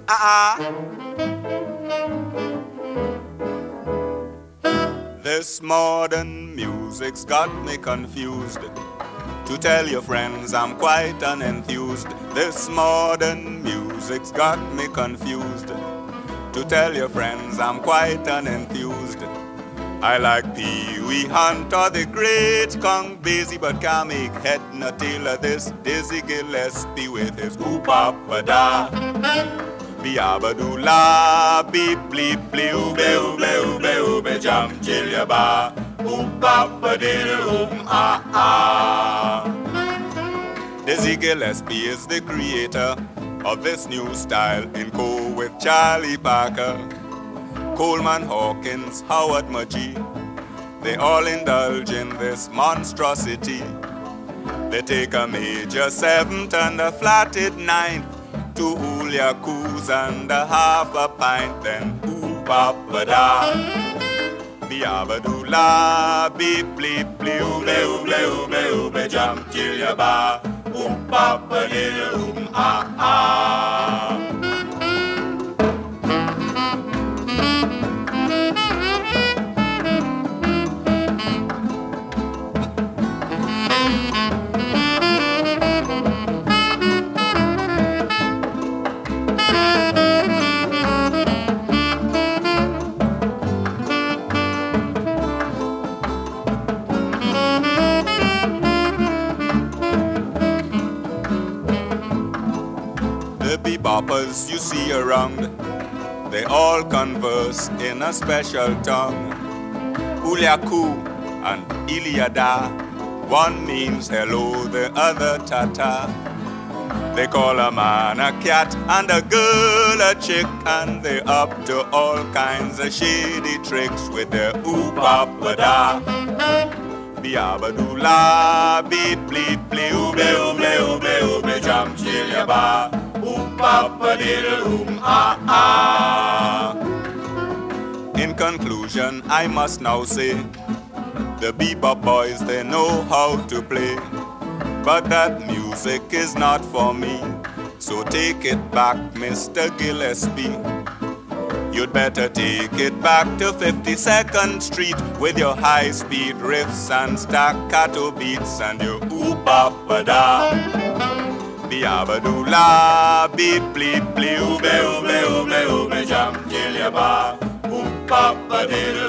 This modern music's got me confused. To tell your friends I'm quite unenthused. This modern music's got me confused. To tell your friends I'm quite unenthused. I like Pee Wee Hunt or the great Count Basie, but can't make head nor tail of this Dizzy Gillespie with his oop-up-a-da. Be-a-ba-doo-la, beep-bleep-blee, oobe-oobe-oobe-oobe, jump till ya ba, oop-up-a-diddle-oop-ah-ah. Dizzy Gillespie is the creator of this new style in co with Charlie Parker, Coleman Hawkins, Howard Mudgee. They all indulge in this monstrosity. They take a major seventh and a flatted ninth, two Uliakoos and a half a pint, then oop-up-a-da. Be-a-ba-doo-la, beep-bleep-blee, oobe-oobe-oobe-oobe, jump till ya ba, oop-up-a-diddle-oop-ah-ah. The beboppers you see around, they all converse in a special tongue. Uliakoo and Iliada, one means hello, the other tata. They call a man a cat and a girl a chick, and they up to all kinds of shady tricks with their oop-up-a-da. Be-a-ba-doo-la, beep-bleep-blee, oobe-oobe-oobe-oobe, jump till ya ba, oop-up-a-diddle-oop-ah-ah. In conclusion, I must now say, the bebop boys, they know how to play, but that music is not for me. So take it back, Mr. Gillespie. You'd better take it back to 52nd Street with your high-speed riffs and staccato beats and your oop-up-a-da. Be-a-ba-doo-la, beep-bleep-blee, oobe-oobe-oobe-oobe, jump till ya ba, oop-up-a-diddle.